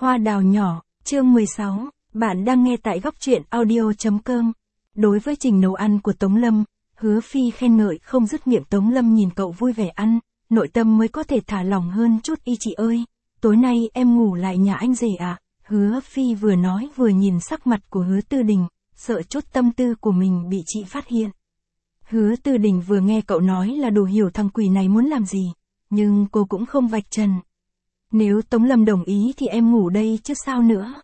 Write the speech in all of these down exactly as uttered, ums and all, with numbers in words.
Hoa đào nhỏ, chương mười sáu, bạn đang nghe tại góc truyện audio.com. Đối với trình nấu ăn của Tống Lâm, Hứa Phi khen ngợi không dứt miệng. Tống Lâm nhìn cậu vui vẻ ăn, nội tâm mới có thể thả lỏng hơn chút. Y chị ơi, tối nay em ngủ lại nhà anh rể à? Hứa Phi vừa nói vừa nhìn sắc mặt của Hứa Tư Đình, sợ chút tâm tư của mình bị chị phát hiện. Hứa Tư Đình vừa nghe cậu nói là đủ hiểu thằng quỷ này muốn làm gì, nhưng cô cũng không vạch trần. Nếu Tống Lâm đồng ý thì em ngủ đây chứ sao nữa.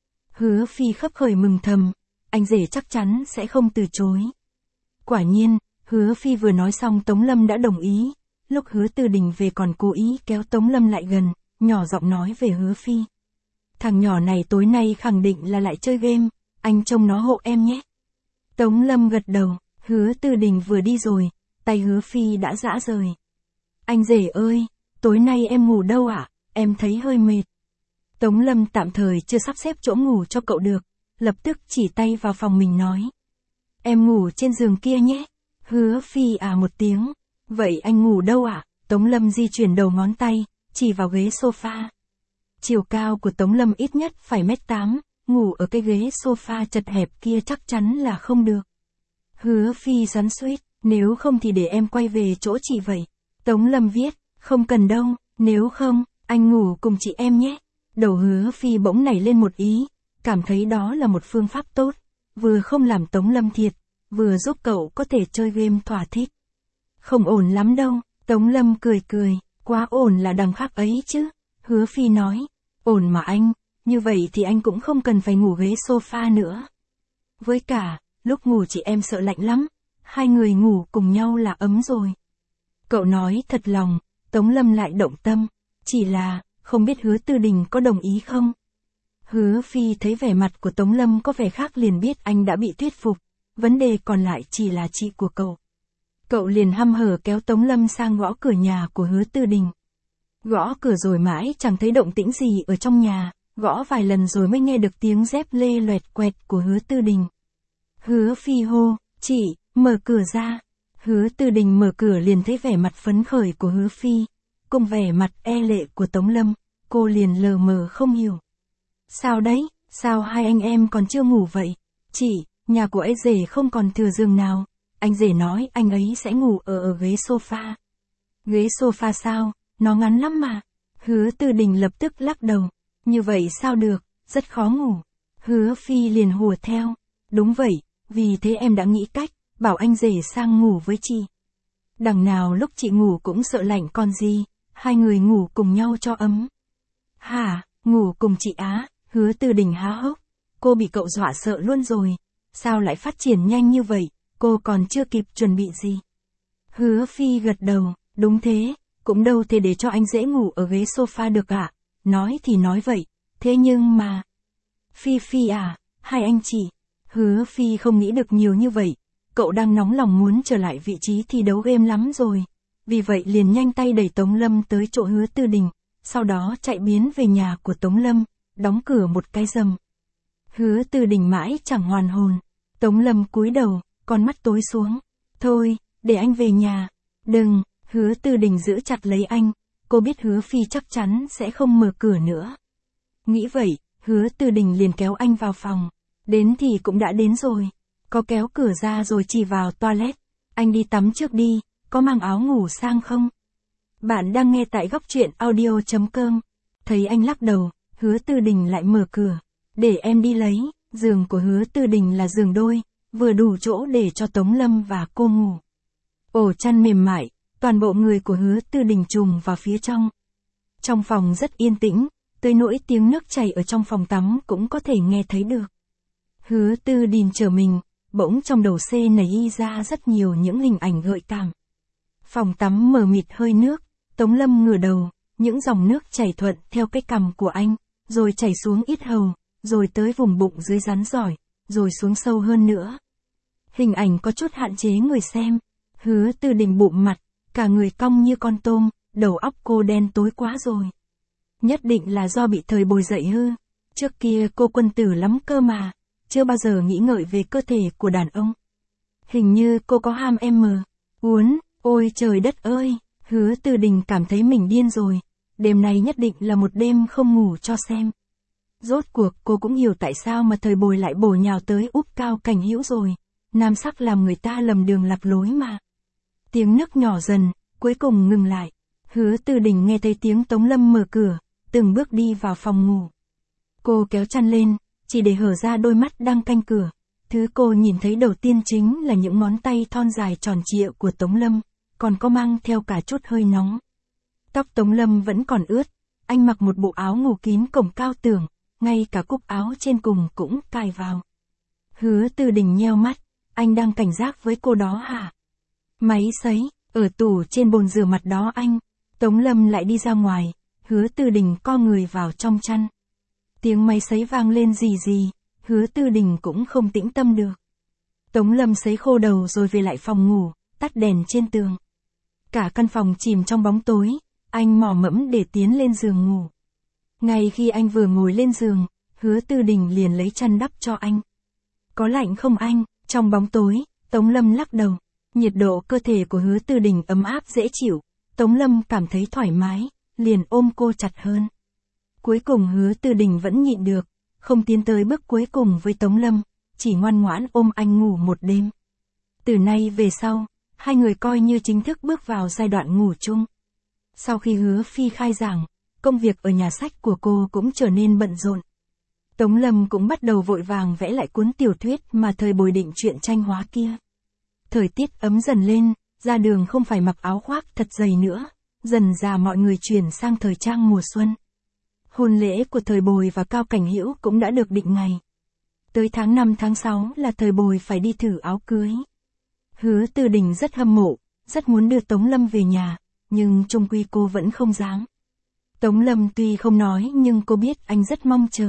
Hứa Phi khấp khởi mừng thầm, anh rể chắc chắn sẽ không từ chối. Quả nhiên, Hứa Phi vừa nói xong Tống Lâm đã đồng ý. Lúc Hứa Tư Đình về còn cố ý kéo Tống Lâm lại gần, nhỏ giọng nói về Hứa Phi. Thằng nhỏ này tối nay khẳng định là lại chơi game, anh trông nó hộ em nhé. Tống Lâm gật đầu, Hứa Tư Đình vừa đi rồi, tay Hứa Phi đã rã rời. Anh rể ơi, tối nay em ngủ đâu ạ? À? Em thấy hơi mệt. Tống Lâm tạm thời chưa sắp xếp chỗ ngủ cho cậu được, lập tức chỉ tay vào phòng mình nói. Em ngủ trên giường kia nhé. Hứa Phi à một tiếng. Vậy anh ngủ đâu ạ? À? Tống Lâm di chuyển đầu ngón tay, chỉ vào ghế sofa. Chiều cao của Tống Lâm ít nhất phải mét tám, ngủ ở cái ghế sofa chật hẹp kia chắc chắn là không được. Hứa Phi xoắn xuýt, nếu không thì để em quay về chỗ chị vậy. Tống Lâm viết, không cần đâu, nếu không, anh ngủ cùng chị em nhé. Đầu Hứa Phi bỗng nảy lên một ý, cảm thấy đó là một phương pháp tốt, vừa không làm Tống Lâm thiệt, vừa giúp cậu có thể chơi game thỏa thích. Không ổn lắm đâu, Tống Lâm cười cười, quá ổn là đằng khác ấy chứ. Hứa Phi nói, ổn mà anh, như vậy thì anh cũng không cần phải ngủ ghế sofa nữa. Với cả, lúc ngủ chị em sợ lạnh lắm, hai người ngủ cùng nhau là ấm rồi. Cậu nói thật lòng, Tống Lâm lại động tâm, chỉ là, không biết Hứa Tư Đình có đồng ý không? Hứa Phi thấy vẻ mặt của Tống Lâm có vẻ khác liền biết anh đã bị thuyết phục, vấn đề còn lại chỉ là chị của cậu. Cậu liền hăm hở kéo Tống Lâm sang gõ cửa nhà của Hứa Tư Đình. Gõ cửa rồi mãi chẳng thấy động tĩnh gì ở trong nhà, gõ vài lần rồi mới nghe được tiếng dép lê loẹt quẹt của Hứa Tư Đình. Hứa Phi hô, chị, mở cửa ra. Hứa Tư Đình mở cửa liền thấy vẻ mặt phấn khởi của Hứa Phi, cùng vẻ mặt e lệ của Tống Lâm, cô liền lờ mờ không hiểu. Sao đấy, sao hai anh em còn chưa ngủ vậy? Chị, nhà của ấy rể không còn thừa giường nào, anh rể nói anh ấy sẽ ngủ ở ở ghế sofa. Ghế sofa sao, nó ngắn lắm mà. Hứa Tư Đình lập tức lắc đầu, như vậy sao được, rất khó ngủ. Hứa Phi liền hùa theo, đúng vậy, vì thế em đã nghĩ cách, bảo anh rể sang ngủ với chị. Đằng nào lúc chị ngủ cũng sợ lạnh còn gì, hai người ngủ cùng nhau cho ấm. Hả, ngủ cùng chị á? Hứa Tư Đình há hốc, cô bị cậu dọa sợ luôn rồi, sao lại phát triển nhanh như vậy, cô còn chưa kịp chuẩn bị gì. Hứa Phi gật đầu, đúng thế, cũng đâu thể để cho anh dễ ngủ ở ghế sofa được ạ. À? Nói thì nói vậy, thế nhưng mà... Phi Phi à, hai anh chị. Hứa Phi không nghĩ được nhiều như vậy, cậu đang nóng lòng muốn trở lại vị trí thi đấu game lắm rồi. Vì vậy liền nhanh tay đẩy Tống Lâm tới chỗ Hứa Tư Đình, sau đó chạy biến về nhà của Tống Lâm, đóng cửa một cái rầm. Hứa Tư Đình mãi chẳng hoàn hồn, Tống Lâm cúi đầu, con mắt tối xuống. Thôi, để anh về nhà. Đừng, Hứa Tư Đình giữ chặt lấy anh, cô biết Hứa Phi chắc chắn sẽ không mở cửa nữa. Nghĩ vậy, Hứa Tư Đình liền kéo anh vào phòng, đến thì cũng đã đến rồi, có kéo cửa ra rồi chỉ vào toilet, anh đi tắm trước đi, có mang áo ngủ sang không? Bạn đang nghe tại góc truyện audio.com, thấy anh lắc đầu, Hứa Tư Đình lại mở cửa, để em đi lấy. Giường của Hứa Tư Đình là giường đôi, vừa đủ chỗ để cho Tống Lâm và cô ngủ. Ổ chăn mềm mại, toàn bộ người của Hứa Tư Đình trùm vào phía trong. Trong phòng rất yên tĩnh, tới nỗi tiếng nước chảy ở trong phòng tắm cũng có thể nghe thấy được. Hứa Tư Đình trở mình, bỗng trong đầu xê nảy ra rất nhiều những hình ảnh gợi cảm. Phòng tắm mờ mịt hơi nước, Tống Lâm ngửa đầu, những dòng nước chảy thuận theo cái cằm của anh, rồi chảy xuống yết hầu, rồi tới vùng bụng dưới rắn giỏi, rồi xuống sâu hơn nữa. Hình ảnh có chút hạn chế người xem. Hứa Tư Đình bụng mặt, cả người cong như con tôm, đầu óc cô đen tối quá rồi. Nhất định là do bị thời bồi dậy hư. Trước kia cô quân tử lắm cơ mà, chưa bao giờ nghĩ ngợi về cơ thể của đàn ông. Hình như cô có ham em mờ. Uốn, ôi trời đất ơi, Hứa Tư Đình cảm thấy mình điên rồi. Đêm nay nhất định là một đêm không ngủ cho xem. Rốt cuộc cô cũng hiểu tại sao mà thời bồi lại bổ nhào tới úp Cao Cảnh Hữu rồi. Nam sắc làm người ta lầm đường lạc lối mà. Tiếng nấc nhỏ dần, cuối cùng ngừng lại. Hứa Tư Đình nghe thấy tiếng Tống Lâm mở cửa, từng bước đi vào phòng ngủ. Cô kéo chăn lên, chỉ để hở ra đôi mắt đang canh cửa. Thứ cô nhìn thấy đầu tiên chính là những ngón tay thon dài tròn trịa của Tống Lâm, còn có mang theo cả chút hơi nóng. Tóc Tống Lâm vẫn còn ướt, anh mặc một bộ áo ngủ kín cổng cao tường, ngay cả cúc áo trên cùng cũng cài vào. Hứa Tư Đình nheo mắt, anh đang cảnh giác với cô đó hả? Máy sấy, ở tủ trên bồn rửa mặt đó anh. Tống Lâm lại đi ra ngoài, Hứa Tư Đình co người vào trong chăn. Tiếng máy sấy vang lên rì rì, Hứa Tư Đình cũng không tĩnh tâm được. Tống Lâm sấy khô đầu rồi về lại phòng ngủ, tắt đèn trên tường. Cả căn phòng chìm trong bóng tối, anh mò mẫm để tiến lên giường ngủ. Ngay khi anh vừa ngồi lên giường, Hứa Tư Đình liền lấy chăn đắp cho anh. Có lạnh không anh? Trong bóng tối, Tống Lâm lắc đầu. Nhiệt độ cơ thể của Hứa Tư Đình ấm áp dễ chịu. Tống Lâm cảm thấy thoải mái, liền ôm cô chặt hơn. Cuối cùng Hứa Tư Đình vẫn nhịn được, không tiến tới bước cuối cùng với Tống Lâm, chỉ ngoan ngoãn ôm anh ngủ một đêm. Từ nay về sau, hai người coi như chính thức bước vào giai đoạn ngủ chung. Sau khi Hứa Phi khai giảng, công việc ở nhà sách của cô cũng trở nên bận rộn. Tống Lâm cũng bắt đầu vội vàng vẽ lại cuốn tiểu thuyết mà thời bồi định truyện tranh hóa kia. Thời tiết ấm dần lên, ra đường không phải mặc áo khoác thật dày nữa, dần dà mọi người chuyển sang thời trang mùa xuân. Hôn lễ của thời bồi và Cao Cảnh Hữu cũng đã được định ngày. Tới tháng năm tháng sáu là thời bồi phải đi thử áo cưới. Hứa Tư Đình rất hâm mộ, rất muốn đưa Tống Lâm về nhà, nhưng chung quy cô vẫn không dám. Tống Lâm tuy không nói nhưng cô biết anh rất mong chờ.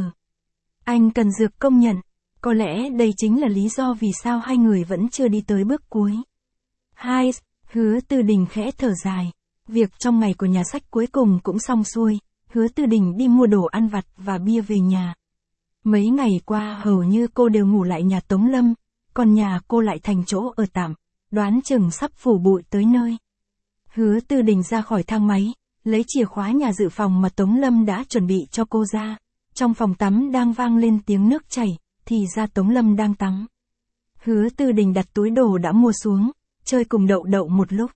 Anh cần dược công nhận, có lẽ đây chính là lý do vì sao hai người vẫn chưa đi tới bước cuối. Hai, Hứa Tư Đình khẽ thở dài. Việc trong ngày của nhà sách cuối cùng cũng xong xuôi, Hứa Tư Đình đi mua đồ ăn vặt và bia về nhà. Mấy ngày qua hầu như cô đều ngủ lại nhà Tống Lâm, còn nhà cô lại thành chỗ ở tạm, đoán chừng sắp phủ bụi tới nơi. Hứa Tư Đình ra khỏi thang máy, lấy chìa khóa nhà dự phòng mà Tống Lâm đã chuẩn bị cho cô ra. Trong phòng tắm đang vang lên tiếng nước chảy, thì ra Tống Lâm đang tắm. Hứa Tư Đình đặt túi đồ đã mua xuống, chơi cùng Đậu Đậu một lúc.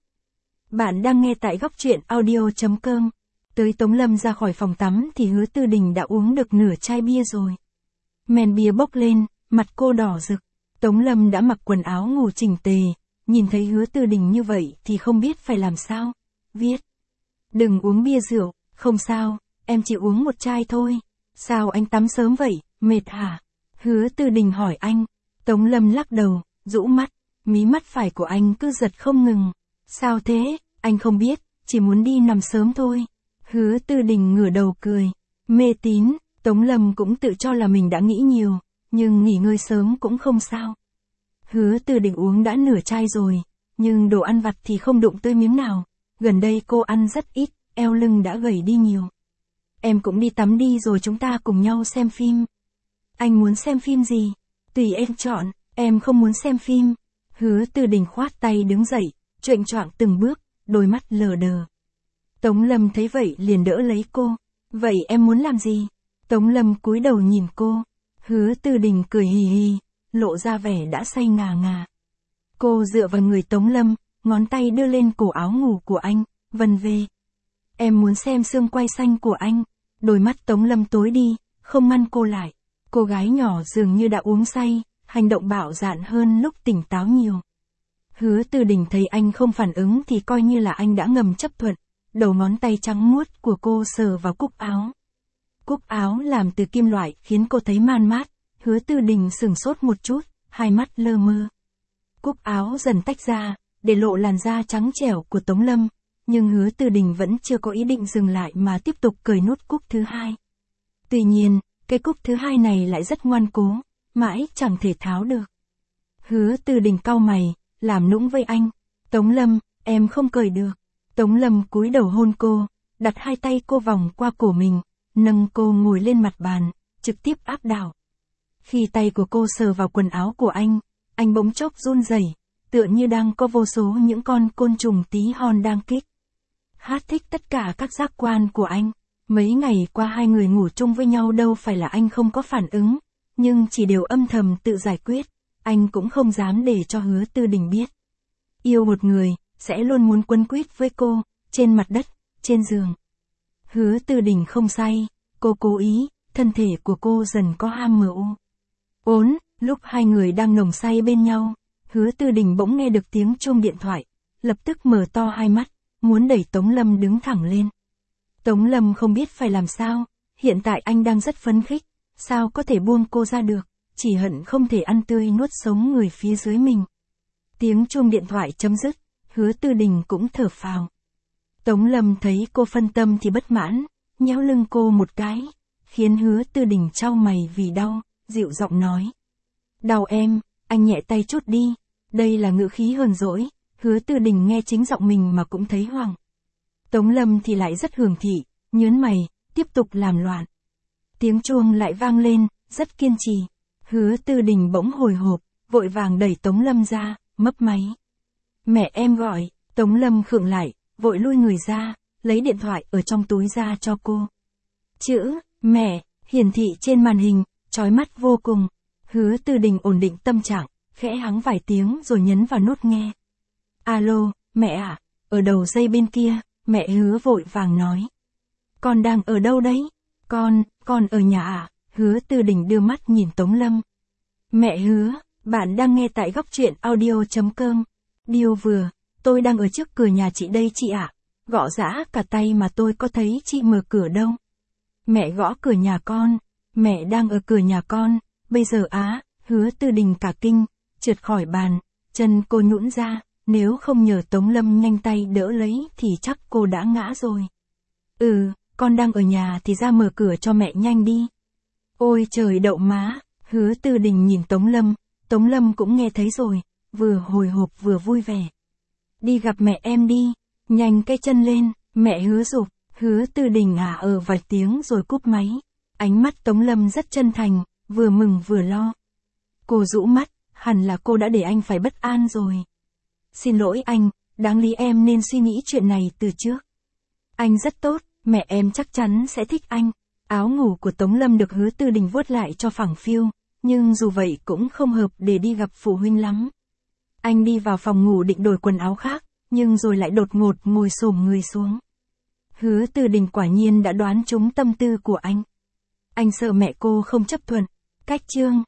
Bạn đang nghe tại góc truyện audio chấm com. Tới Tống Lâm ra khỏi phòng tắm thì Hứa Tư Đình đã uống được nửa chai bia rồi. Men bia bốc lên, mặt cô đỏ rực. Tống Lâm đã mặc quần áo ngủ chỉnh tề, nhìn thấy Hứa Tư Đình như vậy thì không biết phải làm sao. Viết: đừng uống bia rượu, không sao, em chỉ uống một chai thôi. Sao anh tắm sớm vậy, mệt hả? Hứa Tư Đình hỏi anh. Tống Lâm lắc đầu, rũ mắt, mí mắt phải của anh cứ giật không ngừng. Sao thế, anh không biết, chỉ muốn đi nằm sớm thôi. Hứa Tư Đình ngửa đầu cười. Mê tín, Tống Lâm cũng tự cho là mình đã nghĩ nhiều, nhưng nghỉ ngơi sớm cũng không sao. Hứa Tư Đình uống đã nửa chai rồi, nhưng đồ ăn vặt thì không đụng tới miếng nào. Gần đây cô ăn rất ít, eo lưng đã gầy đi nhiều. Em cũng đi tắm đi rồi chúng ta cùng nhau xem phim. Anh muốn xem phim gì? Tùy em chọn, em không muốn xem phim. Hứa Tư Đình khoát tay đứng dậy, choạng choạng từng bước, đôi mắt lờ đờ. Tống Lâm thấy vậy liền đỡ lấy cô. Vậy em muốn làm gì? Tống Lâm cúi đầu nhìn cô. Hứa Tư Đình cười hì hì, lộ ra vẻ đã say ngà ngà. Cô dựa vào người Tống Lâm, ngón tay đưa lên cổ áo ngủ của anh, vần về. Em muốn xem xương quai xanh của anh. Đôi mắt Tống Lâm tối đi, không ngăn cô lại. Cô gái nhỏ dường như đã uống say, hành động bạo dạn hơn lúc tỉnh táo nhiều. Hứa Tư Đình thấy anh không phản ứng thì coi như là anh đã ngầm chấp thuận. Đầu ngón tay trắng muốt của cô sờ vào cúc áo. Cúc áo làm từ kim loại khiến cô thấy man mát. Hứa Tư Đình sửng sốt một chút, hai mắt lơ mơ. Cúc áo dần tách ra, để lộ làn da trắng trẻo của Tống Lâm. Nhưng Hứa Tư Đình vẫn chưa có ý định dừng lại mà tiếp tục cởi nút cúc thứ hai. Tuy nhiên, cái cúc thứ hai này lại rất ngoan cố, mãi chẳng thể tháo được. Hứa Tư Đình cau mày, làm nũng với anh. Tống Lâm, em không cởi được. Tống Lâm cúi đầu hôn cô, đặt hai tay cô vòng qua cổ mình, nâng cô ngồi lên mặt bàn, trực tiếp áp đảo. Khi tay của cô sờ vào quần áo của anh, anh bỗng chốc run rẩy, tựa như đang có vô số những con côn trùng tí hon đang kích. Hát thích tất cả các giác quan của anh. Mấy ngày qua hai người ngủ chung với nhau đâu phải là anh không có phản ứng, nhưng chỉ đều âm thầm tự giải quyết, anh cũng không dám để cho Hứa Tư Đình biết. Yêu một người, sẽ luôn muốn quấn quýt với cô, trên mặt đất, trên giường. Hứa Tư Đình không say, cô cố ý, thân thể của cô dần có ham mờ u. Ốn, lúc hai người đang nồng say bên nhau, Hứa Tư Đình bỗng nghe được tiếng chuông điện thoại, lập tức mở to hai mắt, muốn đẩy Tống Lâm đứng thẳng lên. Tống Lâm không biết phải làm sao, hiện tại anh đang rất phấn khích, sao có thể buông cô ra được, chỉ hận không thể ăn tươi nuốt sống người phía dưới mình. Tiếng chuông điện thoại chấm dứt, Hứa Tư Đình cũng thở phào. Tống Lâm thấy cô phân tâm thì bất mãn, nhéo lưng cô một cái, khiến Hứa Tư Đình chau mày vì đau, dịu giọng nói. Đau em, anh nhẹ tay chút đi, đây là ngữ khí hờn dỗi, Hứa Tư Đình nghe chính giọng mình mà cũng thấy hoảng. Tống Lâm thì lại rất hưởng thụ, nhớn mày, tiếp tục làm loạn. Tiếng chuông lại vang lên, rất kiên trì. Hứa Tư Đình bỗng hồi hộp, vội vàng đẩy Tống Lâm ra, mấp máy. Mẹ em gọi, Tống Lâm khựng lại, vội lui người ra, lấy điện thoại ở trong túi ra cho cô. Chữ, mẹ, hiển thị trên màn hình, chói mắt vô cùng. Hứa Tư Đình ổn định tâm trạng, khẽ hắng vài tiếng rồi nhấn vào nút nghe. Alo, mẹ à, ở đầu dây bên kia, mẹ Hứa vội vàng nói. Con đang ở đâu đấy? Con, con ở nhà à? Hứa Tư Đình đưa mắt nhìn Tống Lâm. Mẹ Hứa, bạn đang nghe tại góc truyện audio chấm com. Điều vừa, tôi đang ở trước cửa nhà chị đây chị ạ. Gõ giã cả tay mà tôi có thấy chị mở cửa đâu. Mẹ gõ cửa nhà con, mẹ đang ở cửa nhà con, bây giờ á, Hứa Tư Đình cả kinh, trượt khỏi bàn, chân cô nhũn ra, nếu không nhờ Tống Lâm nhanh tay đỡ lấy thì chắc cô đã ngã rồi. Ừ, con đang ở nhà thì ra mở cửa cho mẹ nhanh đi. Ôi trời đậu má, Hứa Tư Đình nhìn Tống Lâm, Tống Lâm cũng nghe thấy rồi, vừa hồi hộp vừa vui vẻ. Đi gặp mẹ em đi, nhanh cái chân lên, mẹ Hứa giục. Hứa Tư Đình à ở vài tiếng rồi cúp máy. Ánh mắt Tống Lâm rất chân thành, vừa mừng vừa lo. Cô rũ mắt, hẳn là cô đã để anh phải bất an rồi. Xin lỗi anh, đáng lý em nên suy nghĩ chuyện này từ trước. Anh rất tốt, mẹ em chắc chắn sẽ thích anh. Áo ngủ của Tống Lâm được Hứa Tư Đình vuốt lại cho phẳng phiu, nhưng dù vậy cũng không hợp để đi gặp phụ huynh lắm. Anh đi vào phòng ngủ định đổi quần áo khác, nhưng rồi lại đột ngột ngồi xổm người xuống. Hứa Tư Đình quả nhiên đã đoán trúng tâm tư của anh. Anh sợ mẹ cô không chấp thuận. Cách chương